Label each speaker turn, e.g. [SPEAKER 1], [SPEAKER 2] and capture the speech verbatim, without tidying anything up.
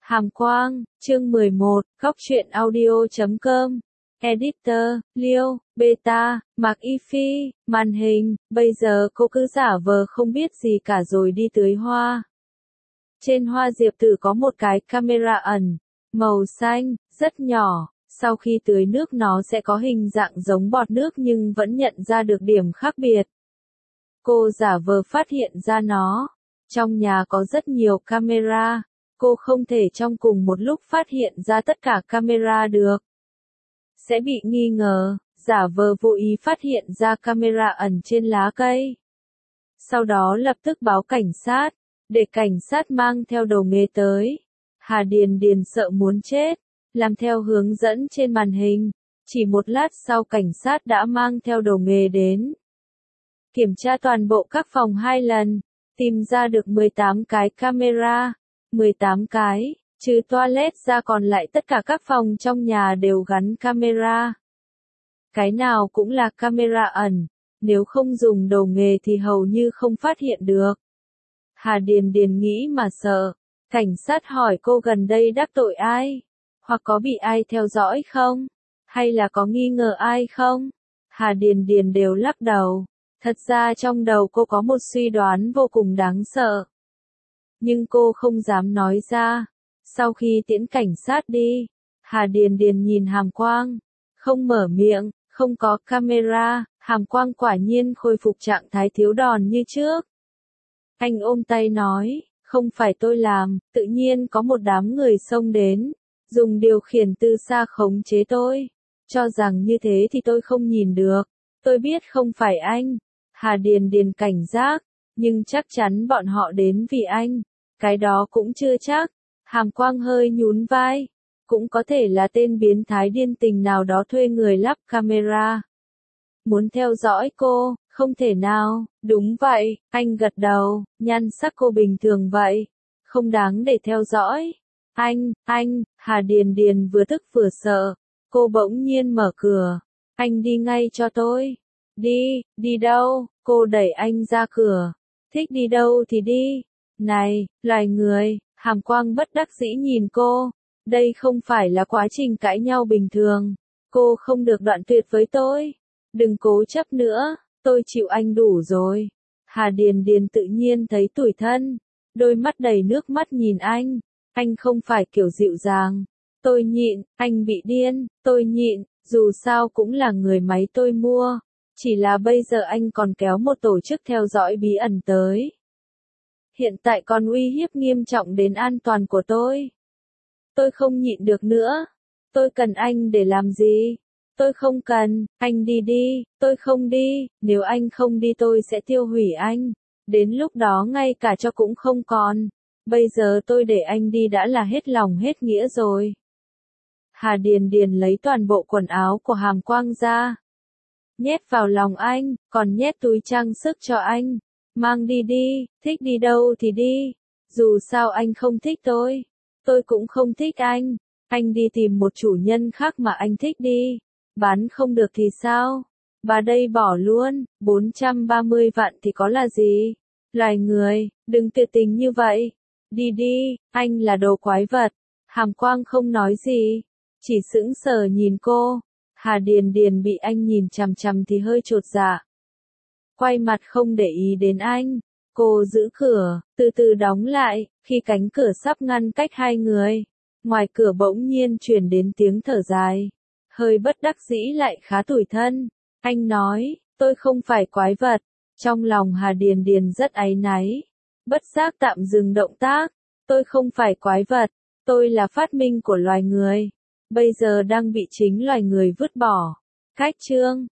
[SPEAKER 1] Hàm Quang, chương mười một, góc truyện audio chấm com. Editor, Liêu, Beta, Mạc Y Phi, màn hình, bây giờ cô cứ giả vờ không biết gì cả rồi đi tưới hoa. Trên hoa diệp tử có một cái camera ẩn, màu xanh, rất nhỏ, sau khi tưới nước nó sẽ có hình dạng giống bọt nước nhưng vẫn nhận ra được điểm khác biệt. Cô giả vờ phát hiện ra nó. Trong nhà có rất nhiều camera, cô không thể trong cùng một lúc phát hiện ra tất cả camera được. Sẽ bị nghi ngờ, giả vờ vô ý phát hiện ra camera ẩn trên lá cây. Sau đó lập tức báo cảnh sát, để cảnh sát mang theo đầu nghề tới. Hà Điền Điền sợ muốn chết, làm theo hướng dẫn trên màn hình. Chỉ một lát sau cảnh sát đã mang theo đầu nghề đến. Kiểm tra toàn bộ các phòng hai lần, tìm ra được mười tám cái camera. mười tám cái, trừ toilet ra còn lại tất cả các phòng trong nhà đều gắn camera. Cái nào cũng là camera ẩn, nếu không dùng đầu nghề thì hầu như không phát hiện được. Hà Điền Điền nghĩ mà sợ, cảnh sát hỏi cô gần đây đắc tội ai, hoặc có bị ai theo dõi không, hay là có nghi ngờ ai không? Hà Điền Điền đều lắc đầu, thật ra trong đầu cô có một suy đoán vô cùng đáng sợ. Nhưng cô không dám nói ra. Sau khi tiễn cảnh sát đi, Hà Điền Điền nhìn Hàm Quang, không mở miệng, không có camera, Hàm Quang quả nhiên khôi phục trạng thái thiếu đòn như trước. Anh ôm tay nói, không phải tôi làm, tự nhiên có một đám người xông đến, dùng điều khiển từ xa khống chế tôi, cho rằng như thế thì tôi không nhìn được, tôi biết không phải anh. Hà Điền Điền cảnh giác, nhưng chắc chắn bọn họ đến vì anh. Cái đó cũng chưa chắc. Hàm Quang hơi nhún vai. Cũng có thể là tên biến thái điên tình nào đó thuê người lắp camera. Muốn theo dõi cô, không thể nào. Đúng vậy, anh gật đầu, nhan sắc cô bình thường vậy. Không đáng để theo dõi. Anh, anh, Hà Điền Điền vừa tức vừa sợ. Cô bỗng nhiên mở cửa. Anh đi ngay cho tôi. Đi, đi đâu? Cô đẩy anh ra cửa. Thích đi đâu thì đi. Này, loài người, Hàm Quang bất đắc dĩ nhìn cô. Đây không phải là quá trình cãi nhau bình thường. Cô không được đoạn tuyệt với tôi. Đừng cố chấp nữa, tôi chịu anh đủ rồi. Hà Điền Điền tự nhiên thấy tủi thân. Đôi mắt đầy nước mắt nhìn anh. Anh không phải kiểu dịu dàng. Tôi nhịn, anh bị điên, tôi nhịn, dù sao cũng là người máy tôi mua. Chỉ là bây giờ anh còn kéo một tổ chức theo dõi bí ẩn tới. Hiện tại còn uy hiếp nghiêm trọng đến an toàn của tôi. Tôi không nhịn được nữa. Tôi cần anh để làm gì? Tôi không cần, anh đi đi, tôi không đi, nếu anh không đi tôi sẽ tiêu hủy anh. Đến lúc đó ngay cả cho cũng không còn. Bây giờ tôi để anh đi đã là hết lòng hết nghĩa rồi. Hà Điền Điền lấy toàn bộ quần áo của Hàm Quang ra. Nhét vào lòng anh, còn nhét túi trang sức cho anh. Mang đi đi, thích đi đâu thì đi. Dù sao anh không thích tôi. Tôi cũng không thích anh. Anh đi tìm một chủ nhân khác mà anh thích đi. Bán không được thì sao? Bà đây bỏ luôn, bốn trăm ba mươi vạn thì có là gì? Loài người, đừng tuyệt tình như vậy. Đi đi, anh là đồ quái vật. Hàm Quang không nói gì. Chỉ sững sờ nhìn cô. Hà Điền Điền bị anh nhìn chằm chằm thì hơi chột dạ. Quay mặt không để ý đến anh. Cô giữ cửa, từ từ đóng lại, khi cánh cửa sắp ngăn cách hai người. Ngoài cửa bỗng nhiên truyền đến tiếng thở dài. Hơi bất đắc dĩ lại khá tủi thân. Anh nói, tôi không phải quái vật. Trong lòng Hà Điền Điền rất áy náy. Bất giác tạm dừng động tác. Tôi không phải quái vật. Tôi là phát minh của loài người. Bây giờ đang bị chính loài người vứt bỏ. Cách chương